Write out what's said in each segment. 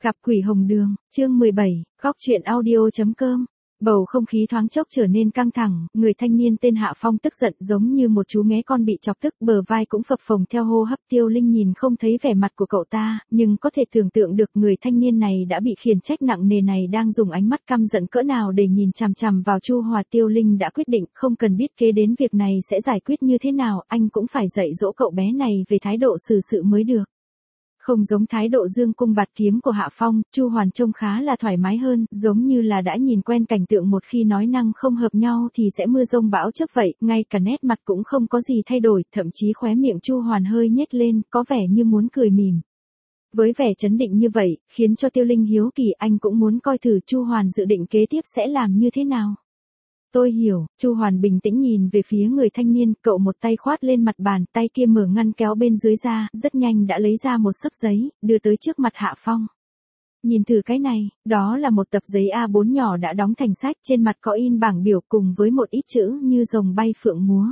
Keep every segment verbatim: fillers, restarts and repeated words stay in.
Gặp quỷ hồng đường, chương mười bảy, góc truyện audio.com. Bầu không khí thoáng chốc trở nên căng thẳng, người thanh niên tên Hạ Phong tức giận giống như một chú nghé con bị chọc tức, bờ vai cũng phập phồng theo hô hấp. Tiêu Linh nhìn không thấy vẻ mặt của cậu ta, nhưng có thể tưởng tượng được người thanh niên này đã bị khiển trách nặng nề này đang dùng ánh mắt căm giận cỡ nào để nhìn chằm chằm vào Chu Hòa. Tiêu Linh đã quyết định không cần biết kế đến việc này sẽ giải quyết như thế nào, anh cũng phải dạy dỗ cậu bé này về thái độ xử sự mới được. Không giống thái độ dương cung bạt kiếm của Hạ Phong, Chu Hoàn trông khá là thoải mái hơn, giống như là đã nhìn quen cảnh tượng một khi nói năng không hợp nhau thì sẽ mưa rông bão chớp vậy, ngay cả nét mặt cũng không có gì thay đổi, thậm chí khóe miệng Chu Hoàn hơi nhếch lên, có vẻ như muốn cười mỉm. Với vẻ chấn định như vậy, khiến cho Tiêu Linh hiếu kỳ, anh cũng muốn coi thử Chu Hoàn dự định kế tiếp sẽ làm như thế nào. Tôi hiểu, Chu Hoàn bình tĩnh nhìn về phía người thanh niên, cậu một tay khoát lên mặt bàn, tay kia mở ngăn kéo bên dưới ra, rất nhanh đã lấy ra một xấp giấy, đưa tới trước mặt Hạ Phong. Nhìn thử cái này, đó là một tập giấy A bốn nhỏ đã đóng thành sách, trên mặt có in bảng biểu cùng với một ít chữ như rồng bay phượng múa.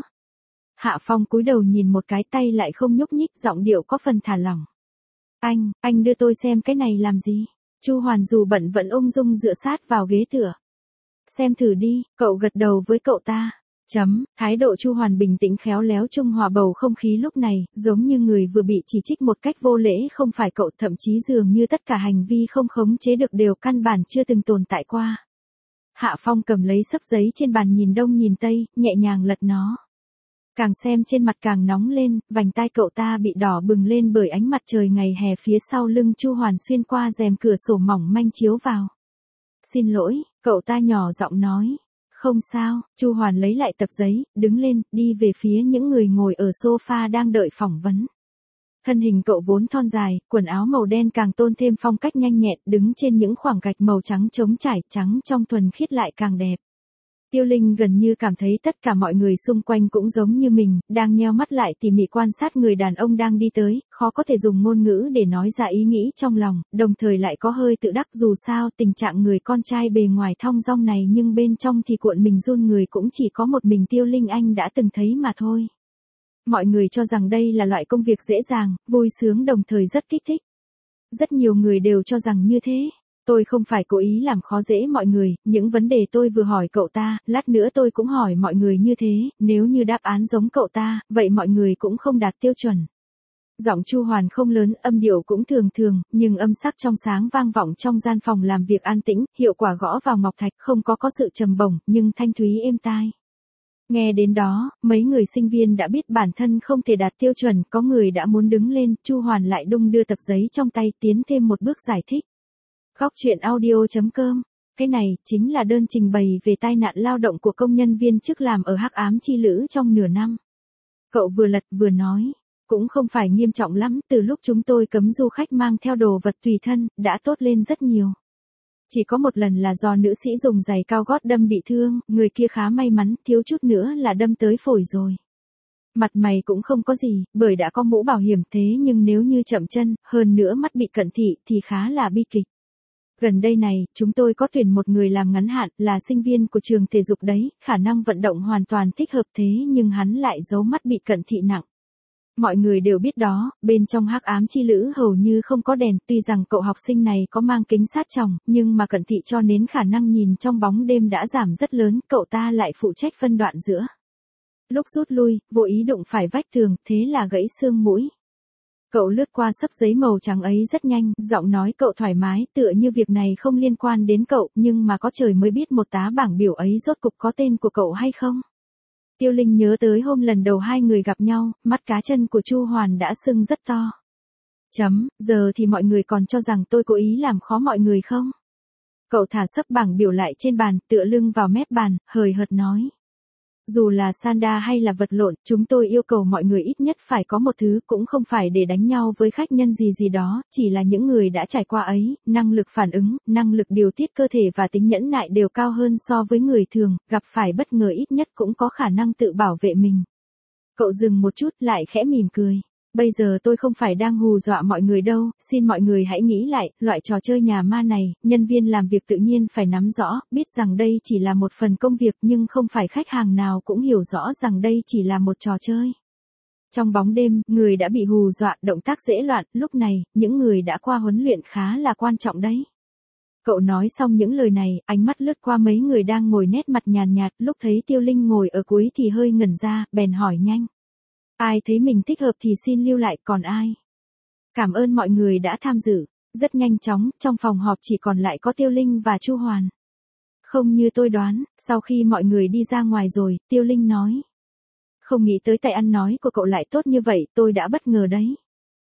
Hạ Phong cúi đầu nhìn một cái, tay lại không nhúc nhích, giọng điệu có phần thả lỏng. Anh, anh đưa tôi xem cái này làm gì? Chu Hoàn dù bận vẫn ung dung dựa sát vào ghế tựa. Xem thử đi, cậu gật đầu với cậu ta. Chấm, thái độ Chu Hoàn bình tĩnh khéo léo trung hòa bầu không khí lúc này, giống như người vừa bị chỉ trích một cách vô lễ. Không phải cậu, thậm chí dường như tất cả hành vi không khống chế được đều căn bản chưa từng tồn tại qua. Hạ Phong cầm lấy xấp giấy trên bàn, nhìn đông nhìn tây, nhẹ nhàng lật nó. Càng xem trên mặt càng nóng lên, vành tai cậu ta bị đỏ bừng lên bởi ánh mặt trời ngày hè phía sau lưng Chu Hoàn xuyên qua rèm cửa sổ mỏng manh chiếu vào. Xin lỗi, cậu ta nhỏ giọng nói. Không sao, Chu Hoàn lấy lại tập giấy, đứng lên, đi về phía những người ngồi ở sofa đang đợi phỏng vấn. Thân hình cậu vốn thon dài, quần áo màu đen càng tôn thêm phong cách nhanh nhẹn, đứng trên những khoảng gạch màu trắng trống trải, trắng trong thuần khiết lại càng đẹp. Tiêu Linh gần như cảm thấy tất cả mọi người xung quanh cũng giống như mình, đang nheo mắt lại tỉ mỉ quan sát người đàn ông đang đi tới, khó có thể dùng ngôn ngữ để nói ra ý nghĩ trong lòng, đồng thời lại có hơi tự đắc, dù sao tình trạng người con trai bề ngoài thong dong này nhưng bên trong thì cuộn mình run người cũng chỉ có một mình Tiêu Linh anh đã từng thấy mà thôi. Mọi người cho rằng đây là loại công việc dễ dàng, vui sướng đồng thời rất kích thích. Rất nhiều người đều cho rằng như thế. Tôi không phải cố ý làm khó dễ mọi người, những vấn đề tôi vừa hỏi cậu ta, lát nữa tôi cũng hỏi mọi người như thế, nếu như đáp án giống cậu ta, vậy mọi người cũng không đạt tiêu chuẩn. Giọng Chu Hoàn không lớn, âm điệu cũng thường thường, nhưng âm sắc trong sáng vang vọng trong gian phòng làm việc an tĩnh, hiệu quả gõ vào ngọc thạch, không có có sự trầm bổng, nhưng thanh thúy êm tai. Nghe đến đó, mấy người sinh viên đã biết bản thân không thể đạt tiêu chuẩn, có người đã muốn đứng lên, Chu Hoàn lại đung đưa tập giấy trong tay, tiến thêm một bước giải thích. Góc truyện audio.com. Cái này chính là đơn trình bày về tai nạn lao động của công nhân viên chức làm ở Hắc Ám Chi Lữ trong nửa năm. Cậu vừa lật vừa nói, cũng không phải nghiêm trọng lắm, từ lúc chúng tôi cấm du khách mang theo đồ vật tùy thân, đã tốt lên rất nhiều. Chỉ có một lần là do nữ sĩ dùng giày cao gót đâm bị thương, người kia khá may mắn, thiếu chút nữa là đâm tới phổi rồi. Mặt mày cũng không có gì, bởi đã có mũ bảo hiểm, thế nhưng nếu như chậm chân, hơn nữa mắt bị cận thị thì khá là bi kịch. Gần đây này, chúng tôi có tuyển một người làm ngắn hạn, là sinh viên của trường thể dục đấy, khả năng vận động hoàn toàn thích hợp, thế nhưng hắn lại giấu mắt bị cận thị nặng. Mọi người đều biết đó, bên trong Hắc Ám Chi Lữ hầu như không có đèn, tuy rằng cậu học sinh này có mang kính sát tròng, nhưng mà cận thị cho nên khả năng nhìn trong bóng đêm đã giảm rất lớn, cậu ta lại phụ trách phân đoạn giữa. Lúc rút lui, vô ý đụng phải vách tường, thế là gãy xương mũi. Cậu lướt qua xấp giấy màu trắng ấy rất nhanh, giọng nói cậu thoải mái, tựa như việc này không liên quan đến cậu, nhưng mà có trời mới biết một tá bảng biểu ấy rốt cục có tên của cậu hay không. Tiêu Linh nhớ tới hôm lần đầu hai người gặp nhau, mắt cá chân của Chu Hoàn đã sưng rất to. Chấm, giờ thì mọi người còn cho rằng tôi cố ý làm khó mọi người không? Cậu thả xấp bảng biểu lại trên bàn, tựa lưng vào mép bàn, hời hợt nói. Dù là sanda hay là vật lộn, chúng tôi yêu cầu mọi người ít nhất phải có một thứ, cũng không phải để đánh nhau với khách nhân gì gì đó, chỉ là những người đã trải qua ấy, năng lực phản ứng, năng lực điều tiết cơ thể và tính nhẫn nại đều cao hơn so với người thường, gặp phải bất ngờ ít nhất cũng có khả năng tự bảo vệ mình. Cậu dừng một chút lại khẽ mỉm cười. Bây giờ tôi không phải đang hù dọa mọi người đâu, xin mọi người hãy nghĩ lại, loại trò chơi nhà ma này, nhân viên làm việc tự nhiên phải nắm rõ, biết rằng đây chỉ là một phần công việc nhưng không phải khách hàng nào cũng hiểu rõ rằng đây chỉ là một trò chơi. Trong bóng đêm, người đã bị hù dọa, động tác dễ loạn, lúc này, những người đã qua huấn luyện khá là quan trọng đấy. Cậu nói xong những lời này, ánh mắt lướt qua mấy người đang ngồi nét mặt nhàn nhạt, lúc thấy Tiêu Linh ngồi ở cuối thì hơi ngẩn ra, bèn hỏi nhanh. Ai thấy mình thích hợp thì xin lưu lại, còn ai? Cảm ơn mọi người đã tham dự. Rất nhanh chóng, trong phòng họp chỉ còn lại có Tiêu Linh và Chu Hoàn. Không như tôi đoán, sau khi mọi người đi ra ngoài rồi, Tiêu Linh nói. Không nghĩ tới tài ăn nói của cậu lại tốt như vậy, tôi đã bất ngờ đấy.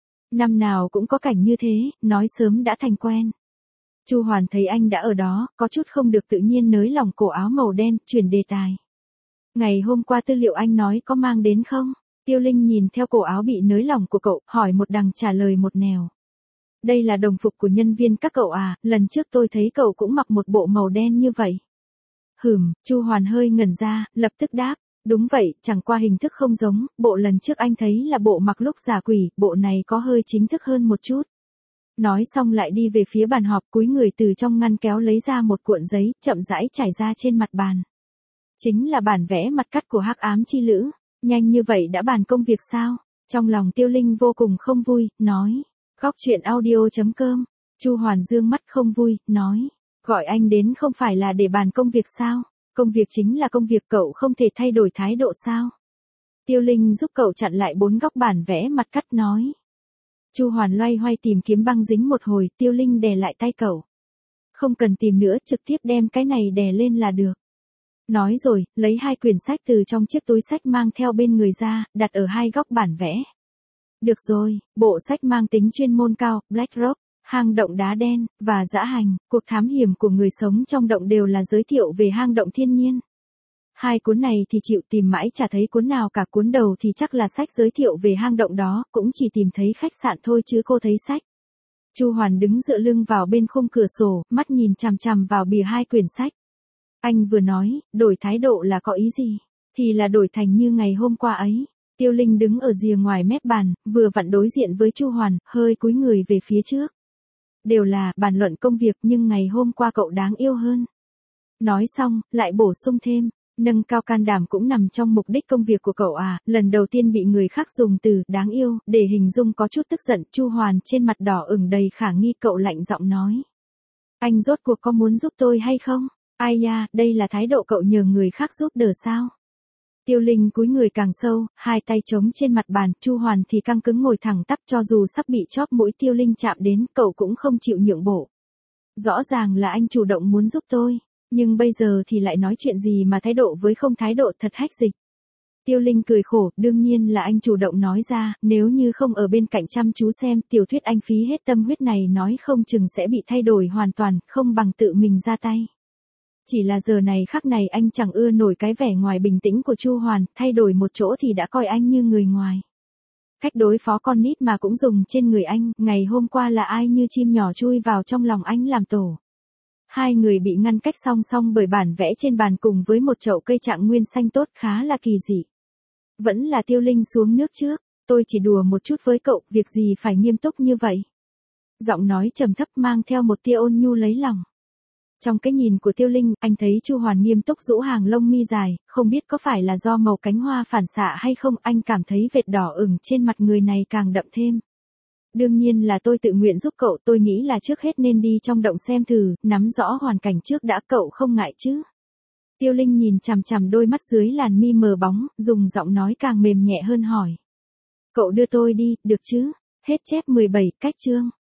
Năm nào cũng có cảnh như thế, nói sớm đã thành quen. Chu Hoàn thấy anh đã ở đó, có chút không được tự nhiên nới lỏng cổ áo màu đen, chuyển đề tài. Ngày hôm qua tư liệu anh nói có mang đến không? Tiêu Linh nhìn theo cổ áo bị nới lỏng của cậu, hỏi một đằng trả lời một nẻo. Đây là đồng phục của nhân viên các cậu à, lần trước tôi thấy cậu cũng mặc một bộ màu đen như vậy. Hửm, Chu Hoàn hơi ngẩn ra, lập tức đáp. Đúng vậy, chẳng qua hình thức không giống, bộ lần trước anh thấy là bộ mặc lúc giả quỷ, bộ này có hơi chính thức hơn một chút. Nói xong lại đi về phía bàn họp, cúi người từ trong ngăn kéo lấy ra một cuộn giấy, chậm rãi trải ra trên mặt bàn. Chính là bản vẽ mặt cắt của Hắc Ám Chi Lữ. Nhanh như vậy đã bàn công việc sao? Trong lòng Tiêu Linh vô cùng không vui, nói. Góc chuyện audio chấm com. Chu Hoàn dương mắt không vui, nói. Gọi anh đến không phải là để bàn công việc sao? Công việc chính là công việc, cậu không thể thay đổi thái độ sao? Tiêu Linh giúp cậu chặn lại bốn góc bản vẽ mặt cắt nói. Chu Hoàn loay hoay tìm kiếm băng dính một hồi, Tiêu Linh đè lại tay cậu. Không cần tìm nữa, trực tiếp đem cái này đè lên là được. Nói rồi, lấy hai quyển sách từ trong chiếc túi sách mang theo bên người ra, đặt ở hai góc bản vẽ. Được rồi, bộ sách mang tính chuyên môn cao, Black Rock, hang động đá đen, và dã hành, cuộc thám hiểm của người sống trong động đều là giới thiệu về hang động thiên nhiên. Hai cuốn này thì chịu tìm mãi chả thấy cuốn nào cả, cuốn đầu thì chắc là sách giới thiệu về hang động đó, cũng chỉ tìm thấy khách sạn thôi chứ cô thấy sách. Chu Hoàn đứng dựa lưng vào bên khung cửa sổ, mắt nhìn chằm chằm vào bìa hai quyển sách. Anh vừa nói, đổi thái độ là có ý gì? Thì là đổi thành như ngày hôm qua ấy. Tiêu Linh đứng ở rìa ngoài mép bàn, vừa vặn đối diện với Chu Hoàn, hơi cúi người về phía trước. Đều là bàn luận công việc nhưng ngày hôm qua cậu đáng yêu hơn. Nói xong, lại bổ sung thêm, nâng cao can đảm cũng nằm trong mục đích công việc của cậu à, lần đầu tiên bị người khác dùng từ đáng yêu để hình dung có chút tức giận. Chu Hoàn trên mặt đỏ ửng đầy khả nghi, cậu lạnh giọng nói. Anh rốt cuộc có muốn giúp tôi hay không? Ai da, đây là thái độ cậu nhờ người khác giúp đỡ sao? Tiêu Linh cúi người càng sâu, hai tay chống trên mặt bàn, Chu Hoàn thì căng cứng ngồi thẳng tắp, cho dù sắp bị chóp mũi Tiêu Linh chạm đến, cậu cũng không chịu nhượng bộ. Rõ ràng là anh chủ động muốn giúp tôi, nhưng bây giờ thì lại nói chuyện gì mà thái độ với không thái độ, thật hách dịch. Tiêu Linh cười khổ, đương nhiên là anh chủ động nói ra, nếu như không ở bên cạnh chăm chú xem, tiểu thuyết anh phí hết tâm huyết này nói không chừng sẽ bị thay đổi hoàn toàn, không bằng tự mình ra tay. Chỉ là giờ này khắc này anh chẳng ưa nổi cái vẻ ngoài bình tĩnh của Chu Hoàn, thay đổi một chỗ thì đã coi anh như người ngoài. Cách đối phó con nít mà cũng dùng trên người anh, ngày hôm qua là ai như chim nhỏ chui vào trong lòng anh làm tổ. Hai người bị ngăn cách song song bởi bản vẽ trên bàn cùng với một chậu cây trạng nguyên xanh tốt, khá là kỳ dị. Vẫn là Tiêu Linh xuống nước trước, tôi chỉ đùa một chút với cậu, việc gì phải nghiêm túc như vậy. Giọng nói trầm thấp mang theo một tia ôn nhu lấy lòng. Trong cái nhìn của Tiêu Linh, anh thấy Chu Hoàn nghiêm túc rũ hàng lông mi dài, không biết có phải là do màu cánh hoa phản xạ hay không, anh cảm thấy vệt đỏ ửng trên mặt người này càng đậm thêm. Đương nhiên là tôi tự nguyện giúp cậu, tôi nghĩ là trước hết nên đi trong động xem thử, nắm rõ hoàn cảnh trước đã, cậu không ngại chứ? Tiêu Linh nhìn chằm chằm đôi mắt dưới làn mi mờ bóng, dùng giọng nói càng mềm nhẹ hơn hỏi. Cậu đưa tôi đi, được chứ? Hết chép mười bảy, cách chương.